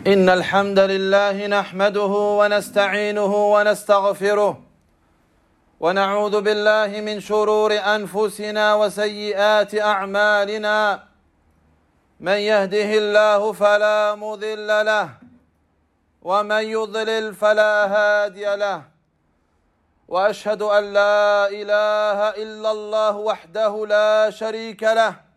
إن الحمد لله نحمده ونستعينه ونستغفره ونعوذ بالله من شرور أنفسنا وسيئات أعمالنا من يهده الله فلا مضل له ومن يضلل فلا هادي له وأشهد أن لا إله إلا الله وحده لا شريك له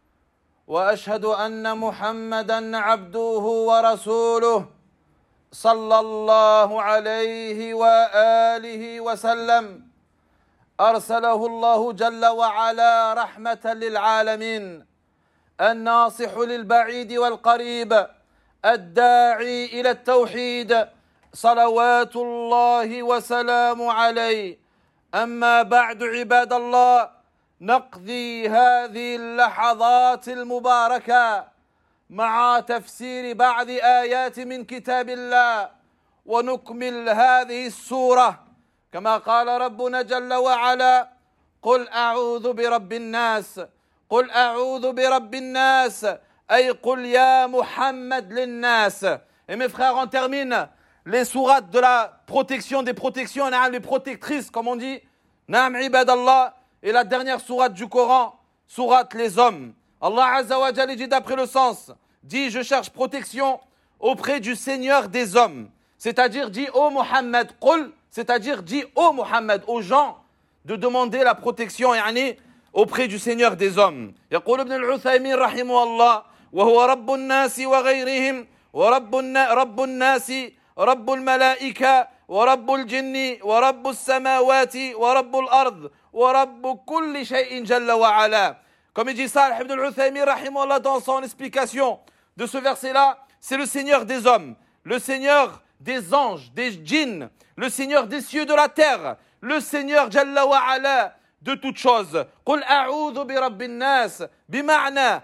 وأشهد أن محمدًا عبده ورسوله صلى الله عليه وآله وسلم أرسله الله جل وعلا رحمة للعالمين الناصح للبعيد والقريب الداعي إلى التوحيد صلوات الله وسلام عليه. أما بعد عباد الله، نقضي هذه اللحظات المباركة مع تفسير بعض آيات من كتاب الله ونكمل هذه السورة كما قال ربنا جل وعلا: قل أعوذ برب الناس، قل أعوذ برب الناس، أي قل يا محمد للناس. Et mes frères, on termine les sourates de la protection des protections, les protectrices comme on dit, Naam ibadallah. Et la dernière sourate du Coran, sourate les hommes. Allah Azza wa Jalla dit d'après le sens, dit je cherche protection auprès du Seigneur des hommes. C'est-à-dire dit ô Muhammad, qul, c'est-à-dire dit ô Muhammad, aux gens de demander la protection auprès du Seigneur des hommes. يقول ابن العثيمين رحمه الله: وهو رب الناس وغيرهم رب الناس رب الملائكة ورب الجن ورب السماوات ورب الأرض ورب كل شيء جل وعلا. Comme il dit ça, Ibn al-Uthaymin rahimahullah dans son explication de ce verset-là, c'est le Seigneur des hommes, le Seigneur des anges, des djinns, le Seigneur des cieux de la terre, le Seigneur jalla wa ala de toutes choses. قل أعوذ برب الناس بمعنى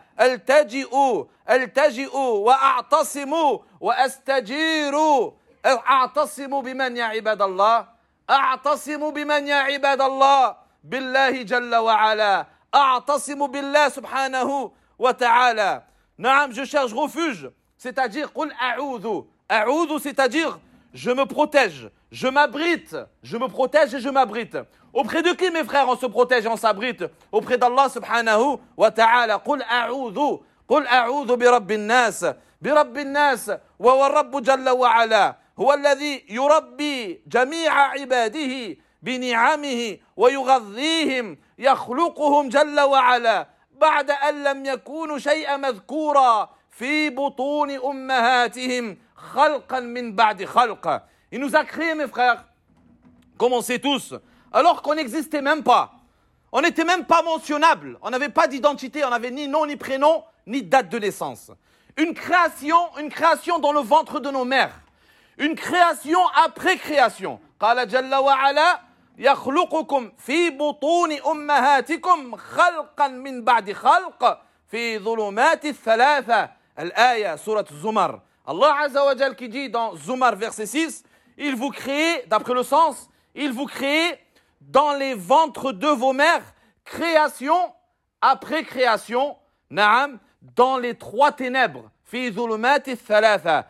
التجئوا وأعتصموا وأستجيروا. أعتصموا بمن يا عباد الله؟ أعتصموا بمن يا عباد الله؟ بالله جل وعلا. أعتصموا بالله سبحانه وتعالى. نعم, je cherche refuge, c'est-à-dire قل أعوذ. أعوذ, c'est-à-dire je me protège, je m'abrite, je me protège et je m'abrite. Auprès de qui, mes frères, on se protège et on s'abrite? Auprès d'Allah subhanahu wa ta'ala. قل أعوذ برب الناس. برب الناس وهو الرب جل وعلا، هو الذي يربي جميع عباده بنعمه ويغذيهم، يخلقهم جل وعلا بعد أن لم يكونوا شيئا مذكورا في بطون أمهاتهم خلقا من بعد خلق. Il nous a créés, mes frères, comme on sait tous, alors qu'on n'existait même pas. On n'était même pas mentionnable. On n'avait pas d'identité, on n'avait ni nom, ni prénom, ni date de naissance. Une création dans le ventre de nos mères. Une création après création. قال جل وعلا: يخلقكم في بطون أمهاتكم خلقا من بعد خلق في ظلمات الثلاثة. الآية سورة الزمر. Allah Azza wa Jal qui dit dans Zumar verset 6, il vous crée, d'après le sens, il vous crée dans les ventres de vos mères, création après création, naam, dans les trois ténèbres. في ظلمات الثلاثة.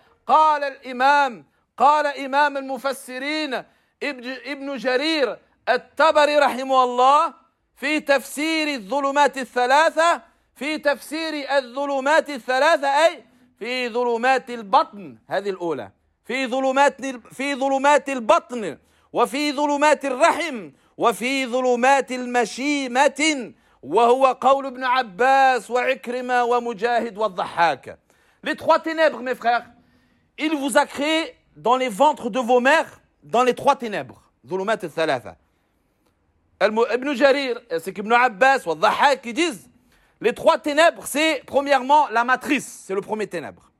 قال إمام المفسرين ابن جرير الطبري رحمه الله في تفسير الظلمات الثلاثة، في تفسير الظلمات الثلاثة أي في ظلمات البطن، هذه الأولى، في ظلمات البطن وفي ظلمات الرحم وفي ظلمات المشيمة، وهو قول ابن عباس وعكرمة ومجاهد والضحاك. Les trois ténèbres, mes frères, il vous a créé dans les ventres de vos mères, dans les trois ténèbres. ظلمات الثلاثة. Ibn Jarir, c'est qu'Ibn Abbas ou Dhahak qui disent, les trois ténèbres, c'est premièrement la matrice, c'est le premier ténèbre.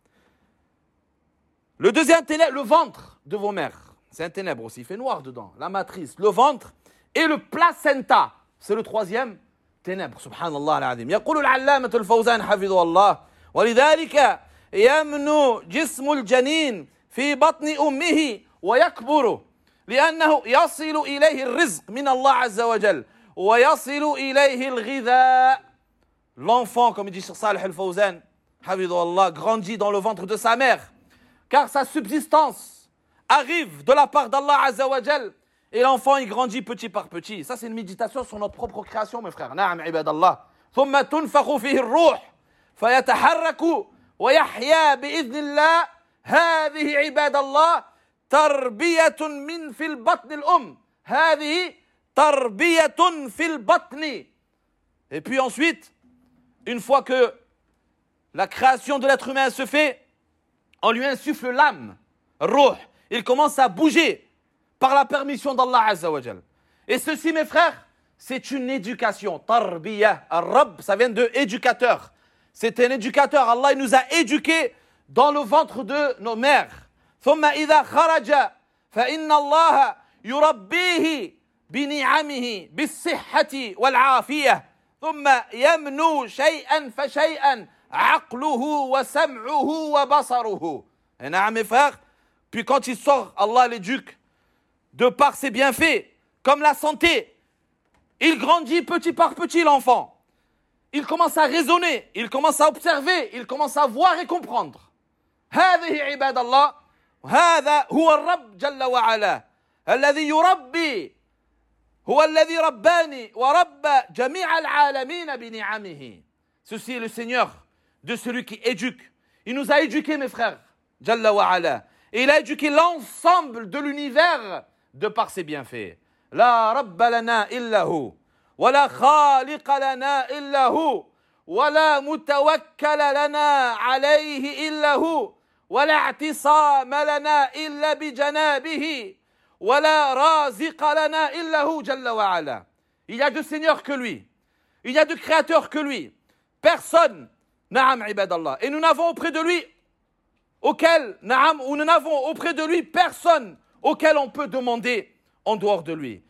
Le deuxième ténèbre, le ventre de vos mères, c'est un ténèbre aussi, il fait noir dedans. La matrice, le ventre et le placenta, c'est le troisième ténèbre. Subhanallah al-azim. يقول العلامة الفوزان حفظه الله: ولذلك يمنو جسم الجنين في بطن أمه ويكبر لأنه يصل إليه الرزق من الله عز وجل ويصل إليه الغذاء. L'enfant, comme dit Cheikh Salih al-Fawzan, grandit dans le ventre de sa mère. car sa subsistance arrive de la part d'Allah Azza wa Jal, et l'enfant il grandit petit par petit. Ça c'est une méditation sur notre propre création mes frères. Naam ibadallah. ثم تنفخ فيه الروح فيتحرك ويحيا بإذن الله. هذه عباد الله تربية من في البطن الأم. هذه تربية في البطن. Et puis ensuite, une fois que la création de l'être humain se fait, on lui insuffle l'âme, ruh. Il commence à bouger par la permission d'Allah Azza wa Jal. Et ceci, mes frères, c'est une éducation. Tarbiyah, Ar-Rabb, ça vient de éducateur. C'est un éducateur. Allah il nous a éduqués dans le ventre de nos mères. ثم إذا خرج فإن الله يربيه بنعمه بالصحة والعافية. ثم يمنو شيئا فشيئا عقله وسمعه وبصره. Et نعم mes frères, puis quand il sort, Allah l'éduque de par ses bienfaits, comme la santé. Il grandit petit par petit l'enfant. Il commence à raisonner, il commence à observer, il commence à voir et comprendre. هذه عباد الله هذا هو الرب جل وعلا الذي يربي هو الذي رباني وربى جميع العالمين بنعمه. Ceci est le Seigneur de celui qui éduque. Il nous a éduqués mes frères جل وعلا. Et il a éduqué l'ensemble de l'univers de par ses bienfaits. لا رب لنا إلا هو ولا خالق لنا إلا هو ولا متوكل لنا عليه إلا هو ولا اعتصام لنا إلا بجنابه ولا رازق لنا إلا هو جل وعلا. Il y a de Seigneur que lui. Il y a de Créateur que lui. Personne. Naam ibadallah. Et nous n'avons auprès de lui nous n'avons auprès de lui personne auquel on peut demander en dehors de lui.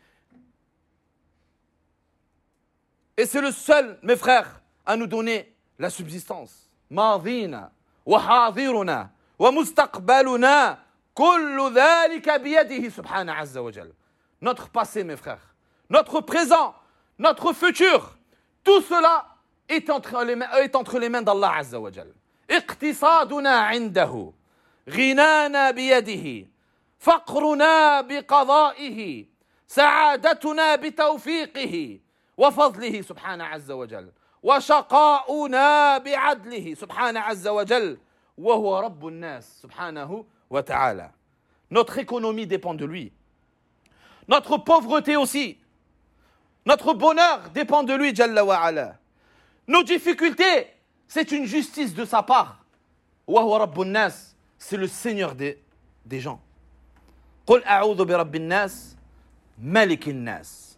Et c'est le seul, mes frères, à nous donner la subsistance. Madina wa hadiruna wa mustaqbaluna kullu dhalika biyadihi subhanahu azza wa jal. Notre passé, mes frères, notre présent, notre futur, tout cela est entre les mains d'Allah azza wa jal. اقتصادنا عنده غنانا بيده فقرنا بقضائه سعادتنا بتوفيقه وفضله سبحانه عز وجل وشقاؤنا بعدله سبحانه عز وجل وهو رب الناس سبحانه وتعالى. Notre économie dépend de lui. Notre pauvreté aussi. Notre bonheur dépend de lui Jalla wa ala. Nos difficultés, c'est une justice de sa part. وهو رب الناس, c'est le Seigneur des gens. قل أعوذ برب الناس ملك الناس.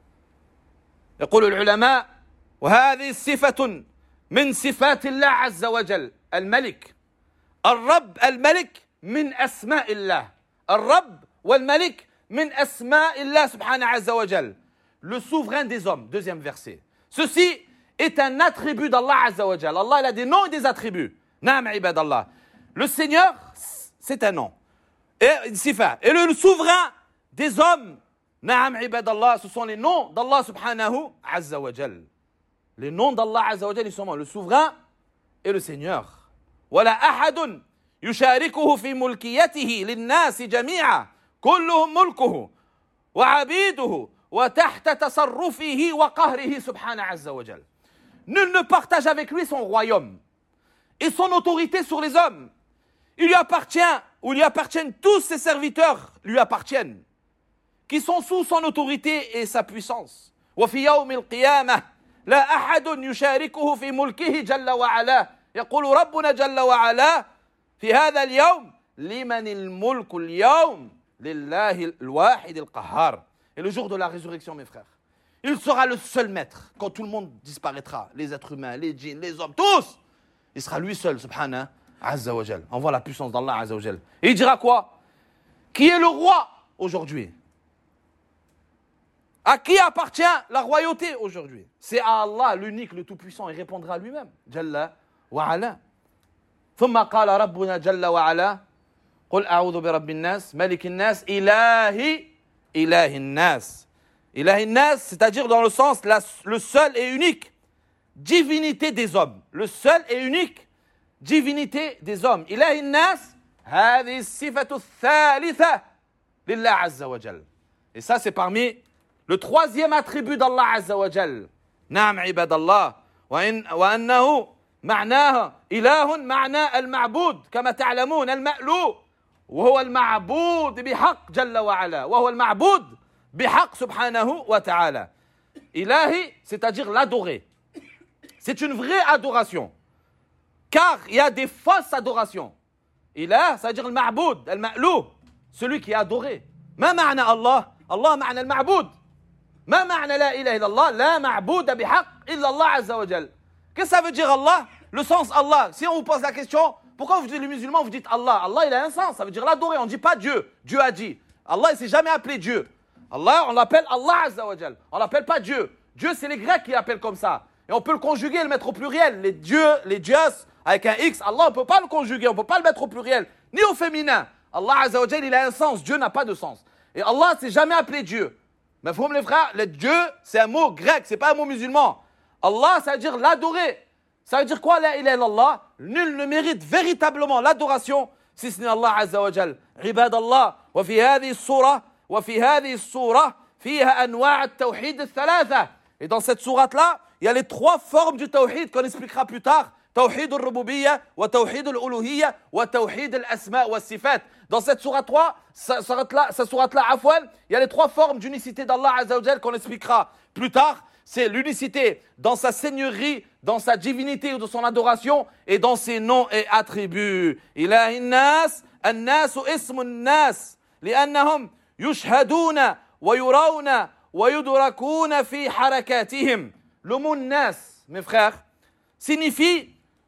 يقول العلماء وهذه صفة من صفات الله عز وجل الملك. الرب الملك من أسماء الله. الرب والملك من أسماء الله سبحانه عز وجل. Le souverain des hommes, deuxième verset. Ceci est un attribut d'Allah Azza wa Jal. Allah il a des noms et des attributs. Naam ibadallah. Le Seigneur, c'est un nom. Et sifa. Et le souverain des hommes, naam ibadallah, ce sont les noms d'Allah subhanahu azza wa jal. Les noms d'Allah azza wa jal, ils sont le souverain et le Seigneur. ولا أحد يشاركه في ملكيته للناس جميعا كلهم ملكه وعبيده وتحت تصرفه وقهره سبحانه عز وجل. Nul ne partage avec lui son royaume et son autorité sur les hommes. Il lui appartient, ou lui appartiennent tous ses serviteurs, lui appartiennent, qui sont sous son autorité et sa puissance. وفي يوم القيامة لا أحد يشاركه في ملكه جل وعلا. يقول ربنا جل وعلا في هذا اليوم لمن الملك اليوم لله الواحد القهار. Et le jour de la résurrection, mes frères, il sera le seul maître. Quand tout le monde disparaîtra, les êtres humains, les djinns, les hommes, tous, il sera lui seul, subhanahu azza wa jal. On voit la puissance d'Allah azza wa jal. Et il dira quoi? Qui est le roi aujourd'hui? À qui appartient la royauté aujourd'hui? C'est à Allah, l'unique, le tout-puissant. Il répondra lui-même. Jalla wa ala. ثم قال ربنا جل وعلا قل أعوذ برب الناس ملك الناس إله الناس. إله الناس, c'est-à-dire dans le sens le seul et unique divinité des hommes. Le seul et unique divinité des hommes. إله الناس هذه الصفة الثالثة لله عز وجل. Et ça c'est parmi le troisième attribut d'Allah Azza wa Jal. نعم عباد الله. وأنه معناه إله معنى المعبود كما تعلمون المألوه وهو المعبود بحق جل وعلا وهو المعبود بحق سبحانه وتعالى. Ilahi, c'est-à-dire l'adorer. C'est une vraie adoration. Car il y a des fausses adorations. Ilah, c'est-à-dire le ma'boud, le ma'lou, celui qui est adoré. ما معنى الله؟ الله معنى المعبود. ما معنى لا إله إلا الله؟ لا معبود بحق إلا الله عز وجل. Qu'est-ce que ça veut dire Allah? Le sens Allah. Si on vous pose la question, pourquoi vous dites les musulmans, vous dites Allah? Allah, il a un sens, ça veut dire l'adorer. On ne dit pas Dieu. Dieu a dit. Allah, il ne s'est jamais appelé Dieu. Allah, on l'appelle Allah Azza wa Jal. On ne l'appelle pas Dieu. Dieu, c'est les Grecs qui l'appellent comme ça. Et on peut le conjuguer et le mettre au pluriel. Les dieux, les dieux avec un X. Allah, on ne peut pas le conjuguer, on ne peut pas le mettre au pluriel, ni au féminin. Allah Azza wa Jal, il a un sens. Dieu n'a pas de sens. Et Allah ne s'est jamais appelé Dieu. Mais vous les frères, le Dieu, c'est un mot grec, c'est pas un mot musulman. Allah, ça veut dire l'adorer. Ça veut dire quoi, la ilaha illallah? Nul ne mérite véritablement l'adoration si ce n'est Allah Azza wa Jal. عباد الله وفي هذه السورة وفي هذه السورة فيها أنواع التوحيد الثلاثة. Et dans cette sourate-là, il y a les trois formes du tawhid qu'on expliquera plus tard. توحيد الربوبية وتوحيد الألوهية وتوحيد الأسماء والصفات. Dans cette sourate 3, cette sourate-là, Afwan, il y a les trois formes d'unicité d'Allah Azza wa Jal qu'on expliquera plus tard. C'est l'unicité dans sa seigneurie, dans sa divinité ou dans son adoration et dans ses noms et attributs. إله الناس الناس اسم الناس لأنهم يشهدون ويرون ويدركون في حركاتهم. Le mot nas, mes frères, signifie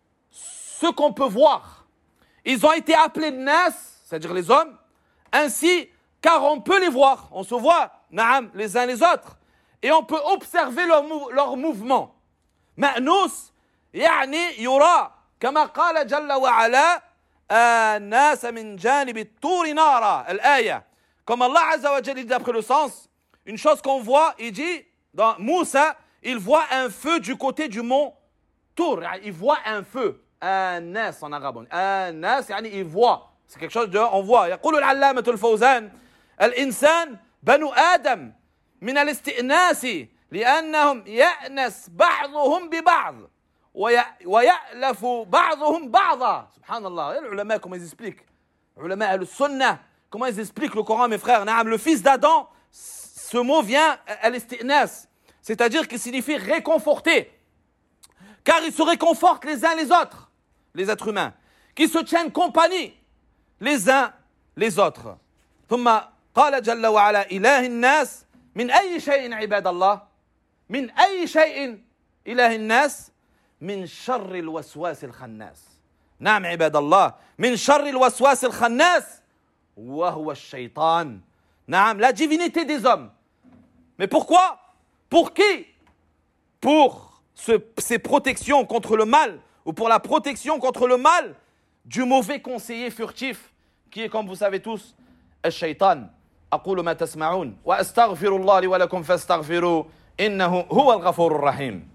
ce qu'on peut voir. Ils ont été appelés nas, c'est-à-dire les hommes, ainsi car on peut les voir. On se voit, naam, les uns les autres. Et on peut observer leur mouvement. مأنوس يعني يرى كما قال جل وعلا الناس من جانب الطور نارا الآية. Comme Allah Azza wa Jalla dit d'après le sens, une chose qu'on voit, il dit dans Moussa, il voit un feu du côté du mont Tour. Il voit un feu. الناس en arabe. الناس يعني il voit. C'est quelque chose de on voit. يقول العلامة الفوزان الإنسان بنو آدم من الاستئناس لأنهم يأنس بعضهم ببعض ويألف بعضهم بعضا. سبحان الله. Les ulama comment ils expliquent. Les ulama al-sunnah comment ils expliquent le Coran mes frères. Naam, le fils d'Adam, ce mot vient al-isti'nas, c'est-à-dire qu'il signifie réconforter. Car ils se réconfortent les uns les autres, les êtres humains, qui se tiennent compagnie les uns les autres. ثم قال جل وعلا إله الناس من أي شيء عباد الله من أي شيء إله الناس من شر الوسواس الخناس. نعم عباد الله من شر الوسواس الخناس وهو الشيطان. نعم la divinité des hommes. Mais pourquoi? Pour qui? Pour ces protections contre le mal ou pour la protection contre le mal du mauvais conseiller furtif qui est comme vous savez tous الشيطان. أقول ما تسمعون وأستغفر الله لي ولكم فاستغفروا إنه هو الغفور الرحيم.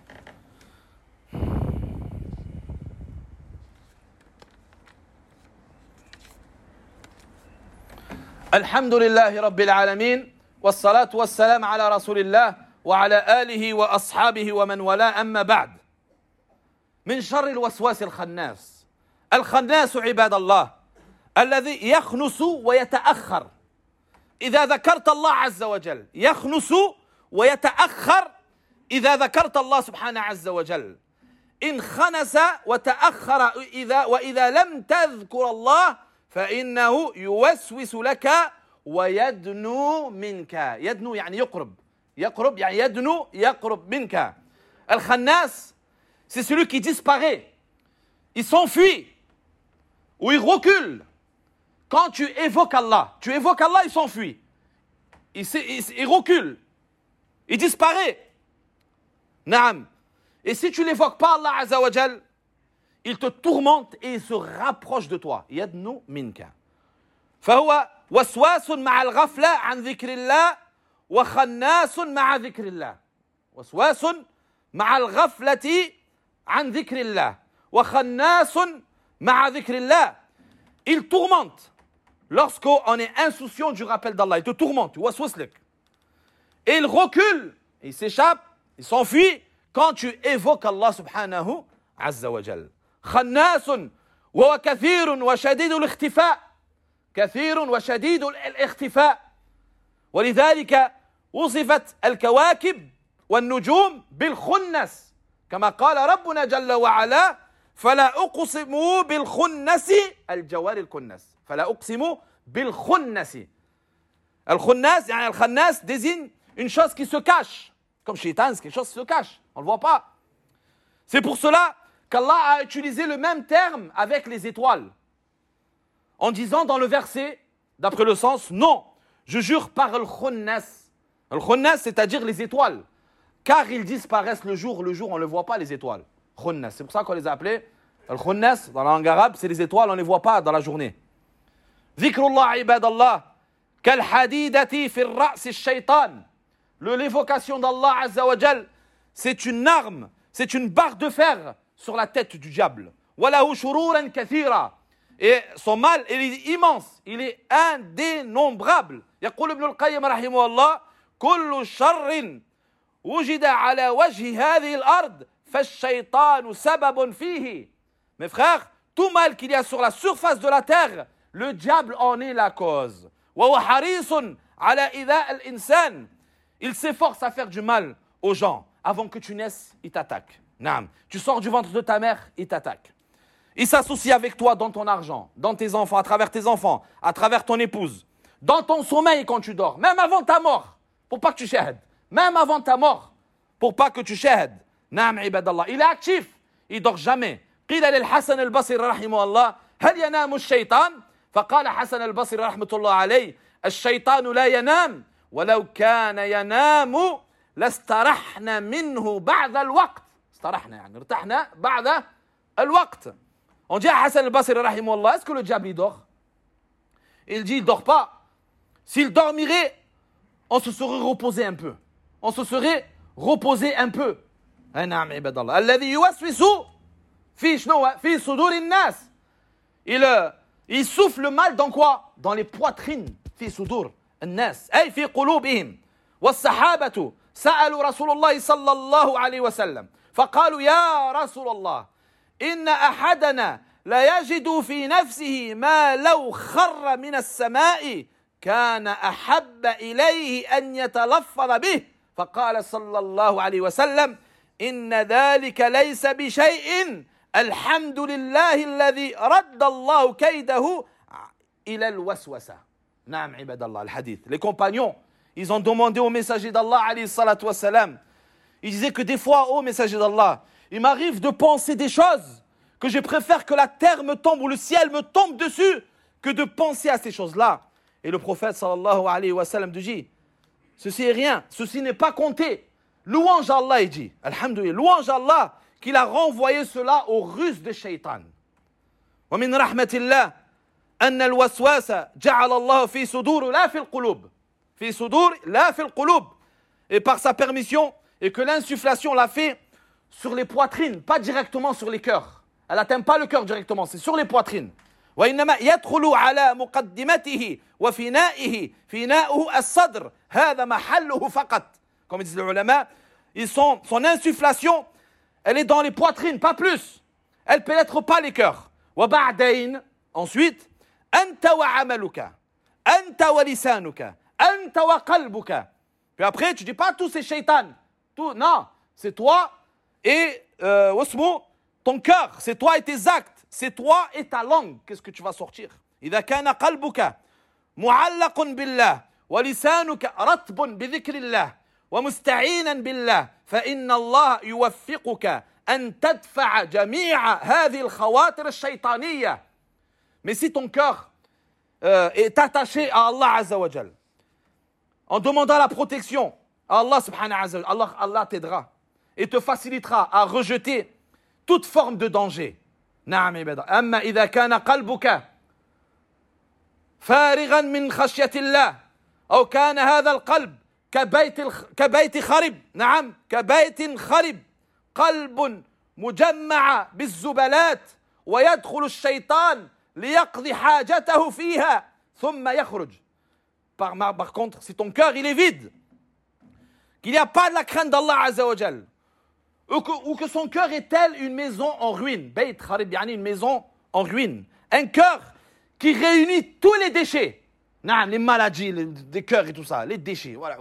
الحمد لله رب العالمين والصلاة والسلام على رسول الله وعلى آله وأصحابه ومن والاه أما بعد. من شر الوسواس الخناس. الخناس عباد الله الذي يخنس ويتأخر إذا ذكرت الله عز وجل. يخنس ويتأخر إذا ذكرت الله سبحانه عز وجل. إن خنس وتأخر وإذا لم تذكر الله فإنه يوسوس لك ويدنو منك. يدنو يعني يقرب. يقرب يعني يدنو يقرب منك. الخناس c'est celui qui disparaît. Il s'enfuit ou il recule. Quand tu évoques Allah, il s'enfuit. Il recule. Il disparaît. Naam. Et si tu l'évoques pas Allah Azza wa Jal, il te tourmente et il se rapproche de toi. يدنو منك. فهو وسواس مع الغفلة عن ذكر الله وخناس مع ذكر الله. وسواس مع الغفلة عن ذكر الله وخناس مع ذكر الله. il tourmente. Lorsqu'on est insouciant du rappel d'Allah, il te tourmente, et il recule, il s'échappe, il s'enfuit quand tu évoques Allah subhanahu azza wa jal. خناس وهو كثير وشديد الاختفاء كثير وشديد الاختفاء ولذلك وصفت الكواكب والنجوم بالخنس كما قال ربنا جل وعلا فلا أقسم بالخنس الجوار الكنس فلا أقسم بالخنس الخناس يعني الخناس désigne une chose qui se cache comme shaitan c'est quelque chose qui se cache on ne le voit pas c'est pour cela qu'Allah a utilisé le même terme avec les étoiles en disant dans le verset d'après le sens non je jure par le khunnas c'est-à-dire les étoiles car ils disparaissent le jour on ne les voit pas les étoiles khunnas c'est pour ça qu'on les a appelés le khunnas dans la langue arabe c'est les étoiles on ne les voit pas dans la journée dhikrullah ibadallah kal hadidati fi ar-ra's ash-shaytan l'évocation d'Allah azza wa jal c'est une arme c'est une barre de fer sur la tête du diable. Walahu shururan kathira. Et son mal, il est immense, il est indénombrable. يقول ابن القيم رحمه الله كل شر وجد على وجه هذه الأرض فالشيطان سبب فيه. Mes frères, tout mal qu'il y a sur la surface de la terre, le diable en est la cause. وهو حريص على إيذاء الإنسان. Il s'efforce à faire du mal aux gens. Avant que tu naisses, il t'attaque. Naam. Tu sors du ventre de ta mère, il t'attaque. Il s'associe avec toi dans ton argent, dans tes enfants, à travers ton épouse, dans ton sommeil quand tu dors, même avant ta mort, pour pas que tu shahad. Même avant ta mort, pour pas que tu shahad. Naam, ibadallah. Il est actif, il dort jamais. قيل للحسن البصري رحمه الله هل ينام الشيطان؟ فقال حسن البصري رحمة الله عليه الشيطان لا ينام ولو كان ينام لاسترحنا منه بعد الوقت. استرحنا يعني ارتحنا بعد الوقت. On dit à Hassan al-Basri rahimahullah, est-ce que le diable il dort? Il dit il dort pas. S'il dormirait, on se serait reposé un peu. On se serait reposé un peu. نعم عباد الله. الذي يوسوس في شنو؟ في صدور الناس. Il souffle le mal dans quoi? Dans les poitrines. في صدور الناس أي في قلوبهم. والصحابة سألوا رسول الله صلى الله عليه وسلم فقالوا يا رسول الله إن أحدنا لا يجد في نفسه ما لو خر من السماء كان أحب إليه أن يتلفظ به فقال صلى الله عليه وسلم إن ذلك ليس بشيء الحمد لله الذي رد الله كيده إلى الوسوسة. نعم عباد الله الحديث. Les compagnons ils ont demandé au messager d'Allah alayhi salatu wassalam. Ils disaient que des fois, ô messager d'Allah, il m'arrive de penser des choses que je préfère que la terre me tombe ou le ciel me tombe dessus que de penser à ces choses-là. Et le prophète sallallahu alayhi wa sallam dit, ceci est rien, ceci n'est pas compté. Louange à Allah, il dit, alhamdoulilah, louange à Allah qu'il a renvoyé cela aux ruses de shaitan. ومن رحمة الله أن الوسواس جعل الله في صدور لا في القلوب. في صدور لا في القلوب. Et par sa permission, et que l'insufflation l'a fait sur les poitrines, pas directement sur les cœurs. Elle n'atteint pas le cœur directement, c'est sur les poitrines. وإنما يدخل على مقدمته وفنائه فناؤه الصدر هذا محله فقط. Comme disent les ulama, son insufflation, elle est dans les poitrines, pas plus. Elle ne pénètre pas les cœurs. وبعدين, ensuite, أنت وعملك أنت ولسانك أنت وقلبك. Puis après, tu dis pas tous ces shaitans. Tout, non, c'est toi et ton cœur, c'est toi et tes actes, c'est toi et ta langue. Qu'est-ce que tu vas sortir? إذا كان قلبك معلق بالله ولسانك رطب بذكر الله ومستعينا بالله فإن الله يوفقك أن تدفع جميع هذه الخواطر الشيطانية. Mais si ton cœur est attaché à Allah Azza wa Jal, en demandant la protection à Allah subhanahu wa ta'ala, Allah t'aidera et te facilitera à rejeter toute forme de danger. نعم عباد الله. أما إذا كان قلبك فارغا من خشية الله أو كان هذا القلب كبيت خرب. نعم كبيت خرب قلب مجمع بالزبلات ويدخل الشيطان ليقضي حاجته فيها ثم يخرج. Par contre, si ton cœur il est vide, qu'il n'y a pas de la crainte d'Allah Azza wa Jal, ou que son cœur est tel une maison en ruine, Bayt Kharib yani une maison en ruine, un cœur qui réunit tous les déchets, les maladies, les cœurs et tout ça, les déchets, voilà,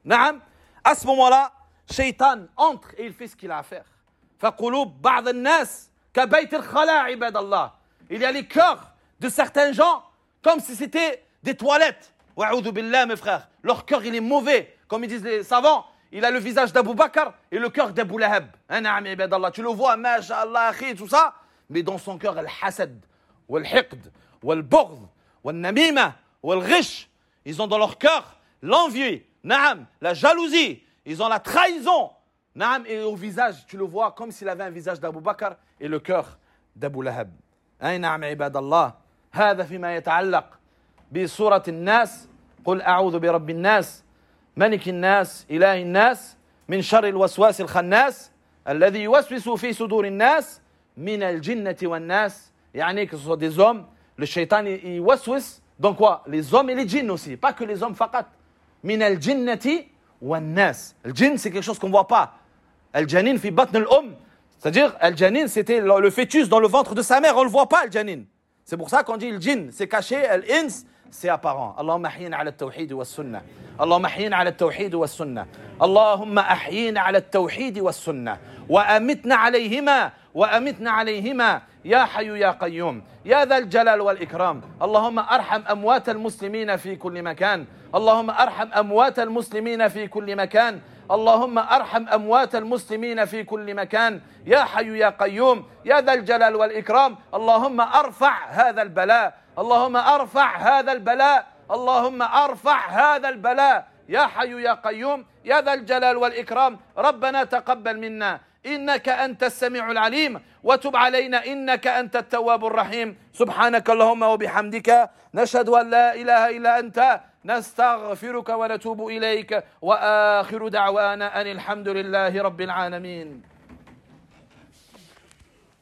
à ce moment-là, Shaitan entre et il fait ce qu'il a à faire. فَقُلُوبْ بَعْضَ النَّاسِ كَبَيْتِ الْخَلَاءِ عِبَادَ اللَّهِ. Il y a les cœurs de certains gens comme si c'était des toilettes. Wa'oudou billah, mes frères. Leur cœur, il est mauvais. Comme ils disent les savants, il a le visage d'Abu Bakr et le cœur d'Abu Lahab. Tu le vois, masha'Allah, tout ça. Mais dans son cœur, al-hasad, wal-hiqd, wal-bughd, wal-namima, wal-ghish. Ils ont dans leur cœur l'envie, la jalousie. Ils ont la trahison. Et au visage, tu le vois comme s'il avait un visage d'Abu Bakr et le cœur d'Abu Lahab. نعم عباد الله هذا فيما يتعلق بسورة الناس قل أعوذ برب الناس ملك الناس إله الناس من شر الوسواس الخناس الذي يوسوس في صدور الناس من الجنة والناس. يعني que ce soit des hommes, le shaitan il waswis, donc quoi, les hommes et les djinns aussi, pas que les hommes faqat. من الجنة والناس. Le djinn c'est quelque chose qu'on voit pas. الجنين في بطن الأم. C'est-à-dire, al-janin, c'était le fœtus dans le ventre de sa mère, on ne le voit pas, al-janin. C'est pour ça qu'on dit le djinn, c'est caché, al-ins, c'est apparent. Allahumma ahyina ala al-tawhid wa sunnah. Allahumma ahyina ala al-tawhid wa sunnah. Allahumma ahyina ala al-tawhid wa sunnah. Wa amitna alayhima. Ya hayyu ya qayyum. Ya dha al-jalal wal-ikram. Allahumma arham amwat al-muslimina fi kulli makan. Allahumma arham amwat al-muslimina fi kulli makan. اللهم أرحم أموات المسلمين في كل مكان يا حي يا قيوم يا ذا الجلال والإكرام. اللهم أرفع هذا البلاء. اللهم أرفع هذا البلاء. اللهم أرفع هذا البلاء يا حي يا قيوم يا ذا الجلال والإكرام. ربنا تقبل منا إنك أنت السميع العليم وتب علينا إنك أنت التواب الرحيم. سبحانك اللهم وبحمدك نشهد أن لا إله إلا أنت نستغفرك ونتوب إليك وآخر دعوانا أن الحمد لله رب العالمين.